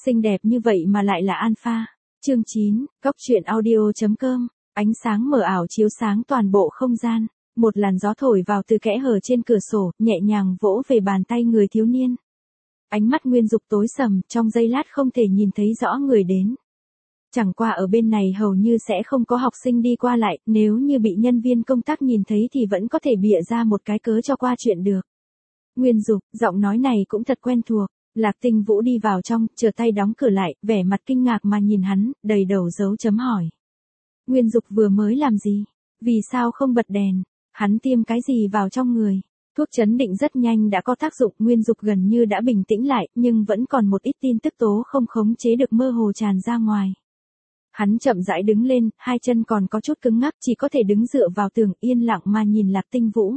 Xinh đẹp như vậy mà lại là alpha. Chương 9, Cóc truyện audio.com. Ánh sáng mờ ảo chiếu sáng toàn bộ không gian. Một làn gió thổi vào từ kẽ hở trên cửa sổ, nhẹ nhàng vỗ về bàn tay người thiếu niên. Ánh mắt Nguyên Dục tối sầm, trong giây lát không thể nhìn thấy rõ người đến. Chẳng qua ở bên này hầu như sẽ không có học sinh đi qua lại, nếu như bị nhân viên công tác nhìn thấy thì vẫn có thể bịa ra một cái cớ cho qua chuyện được. Nguyên Dục, giọng nói này cũng thật quen thuộc. Lạc Tinh Vũ đi vào trong, trở tay đóng cửa lại, vẻ mặt kinh ngạc mà nhìn hắn, đầy đầu dấu chấm hỏi. Nguyên Dục vừa mới làm gì? Vì sao không bật đèn? Hắn tiêm cái gì vào trong người? Thuốc trấn định rất nhanh đã có tác dụng, Nguyên Dục gần như đã bình tĩnh lại, nhưng vẫn còn một ít tin tức tố không khống chế được mơ hồ tràn ra ngoài. Hắn chậm rãi đứng lên, hai chân còn có chút cứng ngắc, chỉ có thể đứng dựa vào tường yên lặng mà nhìn Lạc Tinh Vũ.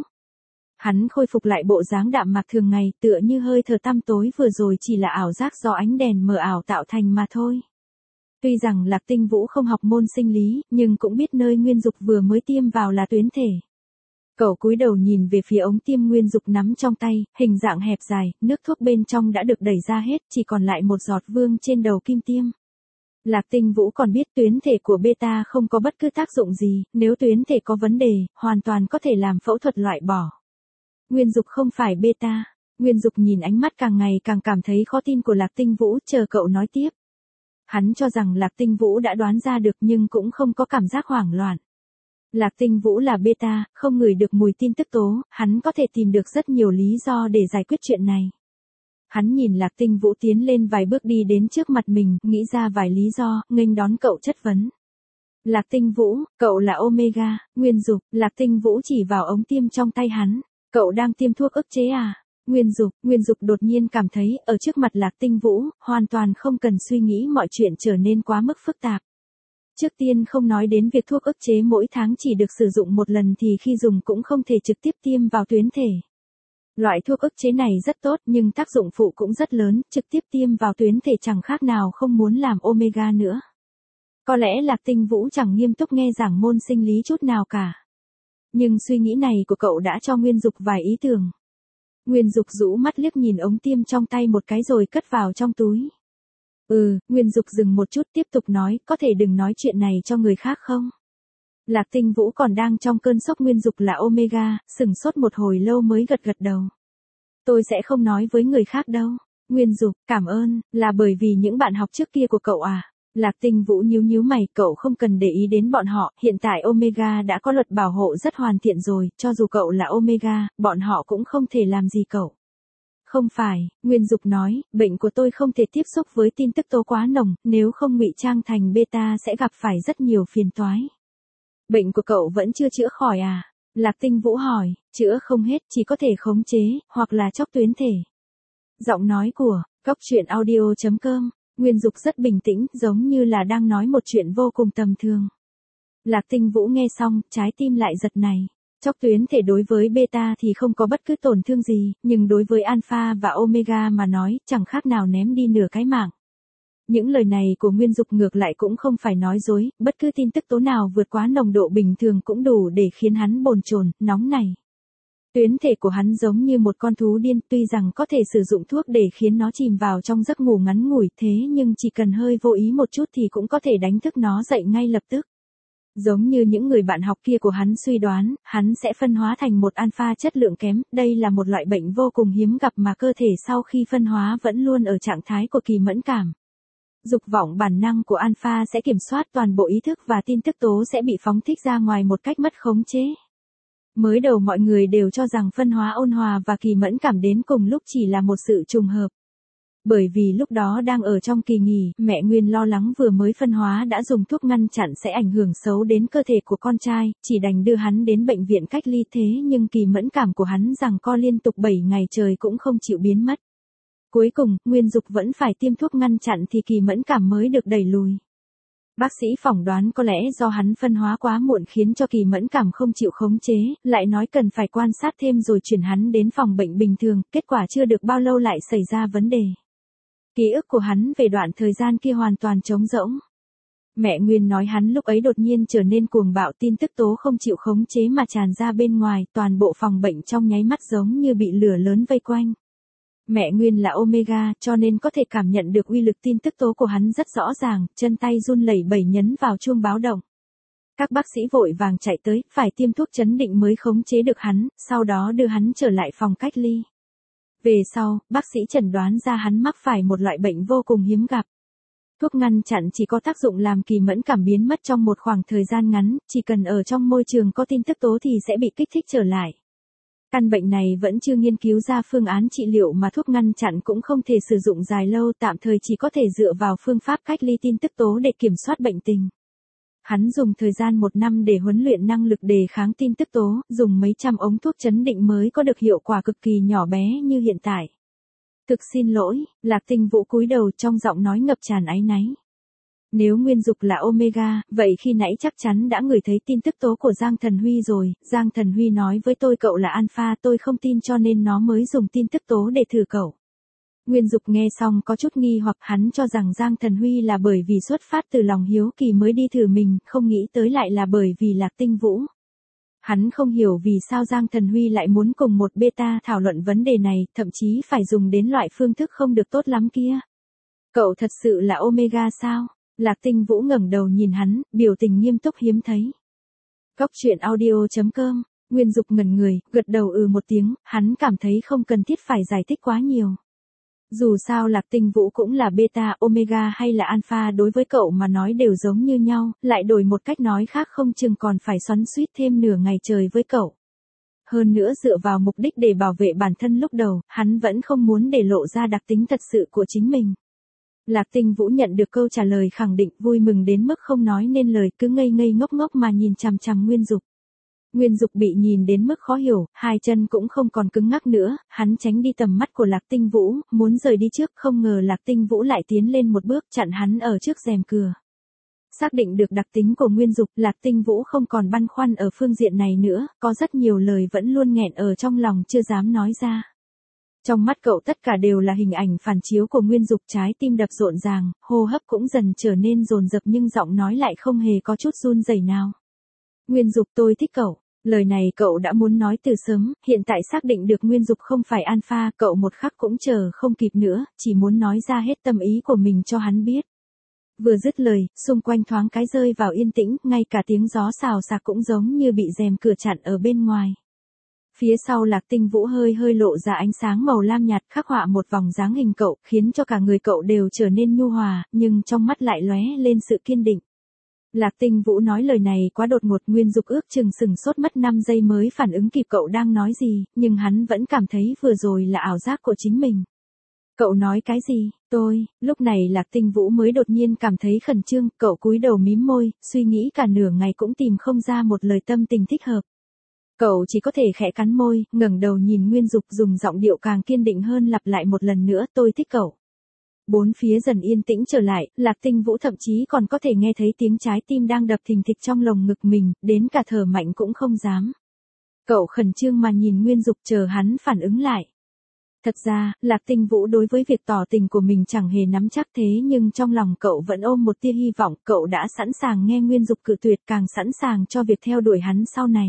Hắn khôi phục lại bộ dáng đạm mạc thường ngày, tựa như hơi thở tăm tối vừa rồi chỉ là ảo giác do ánh đèn mờ ảo tạo thành mà thôi. Tuy rằng Lạc Tinh Vũ không học môn sinh lý, nhưng cũng biết nơi Nguyên Dục vừa mới tiêm vào là tuyến thể. Cậu cúi đầu nhìn về phía ống tiêm Nguyên Dục nắm trong tay, hình dạng hẹp dài, nước thuốc bên trong đã được đẩy ra hết, chỉ còn lại một giọt vương trên đầu kim tiêm. Lạc Tinh Vũ còn biết tuyến thể của beta không có bất cứ tác dụng gì, nếu tuyến thể có vấn đề, hoàn toàn có thể làm phẫu thuật loại bỏ. Nguyên Dục không phải beta. Nguyên Dục nhìn ánh mắt càng ngày càng cảm thấy khó tin của Lạc Tinh Vũ, chờ cậu nói tiếp. Hắn cho rằng Lạc Tinh Vũ đã đoán ra được nhưng cũng không có cảm giác hoảng loạn. Lạc Tinh Vũ là beta, không ngửi được mùi tin tức tố, hắn có thể tìm được rất nhiều lý do để giải quyết chuyện này. Hắn nhìn Lạc Tinh Vũ tiến lên vài bước đi đến trước mặt mình, nghĩ ra vài lý do, nghênh đón cậu chất vấn. Lạc Tinh Vũ, cậu là Omega. Nguyên Dục, Lạc Tinh Vũ chỉ vào ống tiêm trong tay hắn. Cậu đang tiêm thuốc ức chế à? Nguyên Dục đột nhiên cảm thấy, ở trước mặt Lạc Tinh Vũ, hoàn toàn không cần suy nghĩ mọi chuyện trở nên quá mức phức tạp. Trước tiên không nói đến việc thuốc ức chế mỗi tháng chỉ được sử dụng một lần thì khi dùng cũng không thể trực tiếp tiêm vào tuyến thể. Loại thuốc ức chế này rất tốt nhưng tác dụng phụ cũng rất lớn, trực tiếp tiêm vào tuyến thể chẳng khác nào không muốn làm Omega nữa. Có lẽ Lạc Tinh Vũ chẳng nghiêm túc nghe giảng môn sinh lý chút nào cả. Nhưng suy nghĩ này của cậu đã cho Nguyên Dục vài ý tưởng. Nguyên Dục rũ mắt liếc nhìn ống tiêm trong tay một cái rồi cất vào trong túi. Nguyên Dục dừng một chút tiếp tục nói, có thể đừng nói chuyện này cho người khác không? Lạc Tinh Vũ còn đang trong cơn sốc. Nguyên Dục là Omega, sửng sốt một hồi lâu mới gật đầu. Tôi sẽ không nói với người khác đâu. Nguyên Dục, cảm ơn, là bởi vì những bạn học trước kia của cậu à? Lạc Tinh Vũ nhíu mày, cậu không cần để ý đến bọn họ, hiện tại Omega đã có luật bảo hộ rất hoàn thiện rồi, cho dù cậu là Omega, bọn họ cũng không thể làm gì cậu. Không phải, Nguyên Dục nói, bệnh của tôi không thể tiếp xúc với tin tức tố quá nồng, nếu không ngụy trang thành beta sẽ gặp phải rất nhiều phiền toái. Bệnh của cậu vẫn chưa chữa khỏi à? Lạc Tinh Vũ hỏi, chữa không hết, chỉ có thể khống chế, hoặc là chóc tuyến thể. Giọng nói của Cóc truyện audio.com. Nguyên Dục rất bình tĩnh, giống như là đang nói một chuyện vô cùng tầm thường. Lạc Tinh Vũ nghe xong, trái tim lại giật này. Chóc tuyến thể đối với beta thì không có bất cứ tổn thương gì, nhưng đối với alpha và omega mà nói, chẳng khác nào ném đi nửa cái mạng. Những lời này của Nguyên Dục ngược lại cũng không phải nói dối, bất cứ tin tức tố nào vượt quá nồng độ bình thường cũng đủ để khiến hắn bồn chồn, nóng này. Tuyến thể của hắn giống như một con thú điên, tuy rằng có thể sử dụng thuốc để khiến nó chìm vào trong giấc ngủ ngắn ngủi, thế nhưng chỉ cần hơi vô ý một chút thì cũng có thể đánh thức nó dậy ngay lập tức. Giống như những người bạn học kia của hắn suy đoán, hắn sẽ phân hóa thành một alpha chất lượng kém, đây là một loại bệnh vô cùng hiếm gặp mà cơ thể sau khi phân hóa vẫn luôn ở trạng thái của kỳ mẫn cảm. Dục vọng bản năng của alpha sẽ kiểm soát toàn bộ ý thức và tin tức tố sẽ bị phóng thích ra ngoài một cách mất khống chế. Mới đầu mọi người đều cho rằng phân hóa ôn hòa và kỳ mẫn cảm đến cùng lúc chỉ là một sự trùng hợp. Bởi vì lúc đó đang ở trong kỳ nghỉ, mẹ Nguyên lo lắng vừa mới phân hóa đã dùng thuốc ngăn chặn sẽ ảnh hưởng xấu đến cơ thể của con trai, chỉ đành đưa hắn đến bệnh viện cách ly, thế nhưng kỳ mẫn cảm của hắn giằng co liên tục 7 ngày trời cũng không chịu biến mất. Cuối cùng, Nguyên Dục vẫn phải tiêm thuốc ngăn chặn thì kỳ mẫn cảm mới được đẩy lùi. Bác sĩ phỏng đoán có lẽ do hắn phân hóa quá muộn khiến cho kỳ mẫn cảm không chịu khống chế, lại nói cần phải quan sát thêm rồi chuyển hắn đến phòng bệnh bình thường, kết quả chưa được bao lâu lại xảy ra vấn đề. Ký ức của hắn về đoạn thời gian kia hoàn toàn trống rỗng. Mẹ Nguyên nói hắn lúc ấy đột nhiên trở nên cuồng bạo, tin tức tố không chịu khống chế mà tràn ra bên ngoài, toàn bộ phòng bệnh trong nháy mắt giống như bị lửa lớn vây quanh. Mẹ Nguyên là Omega cho nên có thể cảm nhận được uy lực tin tức tố của hắn rất rõ ràng, chân tay run lẩy bẩy nhấn vào chuông báo động. Các bác sĩ vội vàng chạy tới, phải tiêm thuốc chấn định mới khống chế được hắn, sau đó đưa hắn trở lại phòng cách ly. Về sau, bác sĩ chẩn đoán ra hắn mắc phải một loại bệnh vô cùng hiếm gặp. Thuốc ngăn chặn chỉ có tác dụng làm kỳ mẫn cảm biến mất trong một khoảng thời gian ngắn, chỉ cần ở trong môi trường có tin tức tố thì sẽ bị kích thích trở lại. Căn bệnh này vẫn chưa nghiên cứu ra phương án trị liệu mà thuốc ngăn chặn cũng không thể sử dụng dài lâu, tạm thời chỉ có thể dựa vào phương pháp cách ly tin tức tố để kiểm soát bệnh tình. Hắn dùng thời gian 1 năm để huấn luyện năng lực đề kháng tin tức tố, dùng mấy trăm ống thuốc chấn định mới có được hiệu quả cực kỳ nhỏ bé như hiện tại. Thực xin lỗi, Lạc Tinh Vũ cúi đầu trong giọng nói ngập tràn áy náy. Nếu Nguyên Dục là Omega, vậy khi nãy chắc chắn đã ngửi thấy tin tức tố của Giang Thần Huy rồi, Giang Thần Huy nói với tôi cậu là Alpha, tôi không tin cho nên nó mới dùng tin tức tố để thử cậu. Nguyên Dục nghe xong có chút nghi hoặc, hắn cho rằng Giang Thần Huy là bởi vì xuất phát từ lòng hiếu kỳ mới đi thử mình, không nghĩ tới lại là bởi vì Lạc Tinh Vũ. Hắn không hiểu vì sao Giang Thần Huy lại muốn cùng một beta thảo luận vấn đề này, thậm chí phải dùng đến loại phương thức không được tốt lắm kia. Cậu thật sự là Omega sao? Lạc Tinh Vũ ngẩng đầu nhìn hắn, biểu tình nghiêm túc hiếm thấy. Cóc truyện audio.com, Nguyên Dục ngẩn người, gật đầu một tiếng, hắn cảm thấy không cần thiết phải giải thích quá nhiều. Dù sao Lạc Tinh Vũ cũng là beta, omega hay là alpha đối với cậu mà nói đều giống như nhau, lại đổi một cách nói khác không chừng còn phải xoắn xuýt thêm nửa ngày trời với cậu. Hơn nữa dựa vào mục đích để bảo vệ bản thân lúc đầu, hắn vẫn không muốn để lộ ra đặc tính thật sự của chính mình. Lạc Tinh Vũ nhận được câu trả lời khẳng định, vui mừng đến mức không nói nên lời, cứ ngây ngây ngốc ngốc mà nhìn chằm chằm Nguyên Dục. Nguyên Dục bị nhìn đến mức khó hiểu, hai chân cũng không còn cứng ngắc nữa, hắn tránh đi tầm mắt của Lạc Tinh Vũ, muốn rời đi trước, không ngờ Lạc Tinh Vũ lại tiến lên một bước chặn hắn ở trước rèm cửa. Xác định được đặc tính của Nguyên Dục, Lạc Tinh Vũ không còn băn khoăn ở phương diện này nữa, có rất nhiều lời vẫn luôn nghẹn ở trong lòng chưa dám nói ra. Trong mắt cậu tất cả đều là hình ảnh phản chiếu của Nguyên Dục, trái tim đập rộn ràng, hô hấp cũng dần trở nên dồn dập nhưng giọng nói lại không hề có chút run rẩy nào. Nguyên Dục, tôi thích cậu. Lời này cậu đã muốn nói từ sớm, hiện tại xác định được Nguyên Dục không phải alpha, cậu một khắc cũng chờ không kịp nữa, chỉ muốn nói ra hết tâm ý của mình cho hắn biết. Vừa dứt lời, xung quanh thoáng cái rơi vào yên tĩnh, ngay cả tiếng gió xào xạc cũng giống như bị rèm cửa chặn ở bên ngoài. Phía sau Lạc Tinh Vũ hơi hơi lộ ra ánh sáng màu lam nhạt, khắc họa một vòng dáng hình cậu, khiến cho cả người cậu đều trở nên nhu hòa, nhưng trong mắt lại lóe lên sự kiên định. Lạc Tinh Vũ nói lời này quá đột ngột, Nguyên Dục ước chừng sừng sốt mất 5 giây mới phản ứng kịp cậu đang nói gì, nhưng hắn vẫn cảm thấy vừa rồi là ảo giác của chính mình. Cậu nói cái gì? Lúc này Lạc Tinh Vũ mới đột nhiên cảm thấy khẩn trương, cậu cúi đầu mím môi, suy nghĩ cả nửa ngày cũng tìm không ra một lời tâm tình thích hợp. Cậu chỉ có thể khẽ cắn môi, ngẩng đầu nhìn Nguyên Dục dùng giọng điệu càng kiên định hơn lặp lại một lần nữa, tôi thích cậu. Bốn phía dần yên tĩnh trở lại, Lạc Tinh Vũ thậm chí còn có thể nghe thấy tiếng trái tim đang đập thình thịch trong lồng ngực mình, đến cả thở mạnh cũng không dám. Cậu khẩn trương mà nhìn Nguyên Dục chờ hắn phản ứng lại. Thật ra, Lạc Tinh Vũ đối với việc tỏ tình của mình chẳng hề nắm chắc thế nhưng trong lòng cậu vẫn ôm một tia hy vọng, cậu đã sẵn sàng nghe Nguyên Dục cự tuyệt, càng sẵn sàng cho việc theo đuổi hắn sau này.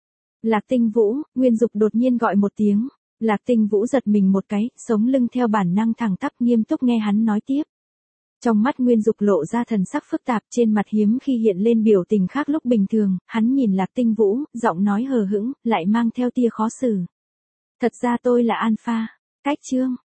Lạc Tinh Vũ, Nguyên Dục đột nhiên gọi một tiếng. Lạc Tinh Vũ giật mình một cái, sống lưng theo bản năng thẳng tắp, nghiêm túc nghe hắn nói tiếp. Trong mắt Nguyên Dục lộ ra thần sắc phức tạp, trên mặt hiếm khi hiện lên biểu tình khác lúc bình thường, hắn nhìn Lạc Tinh Vũ, giọng nói hờ hững, lại mang theo tia khó xử. Thật ra tôi là alpha. Cách chương.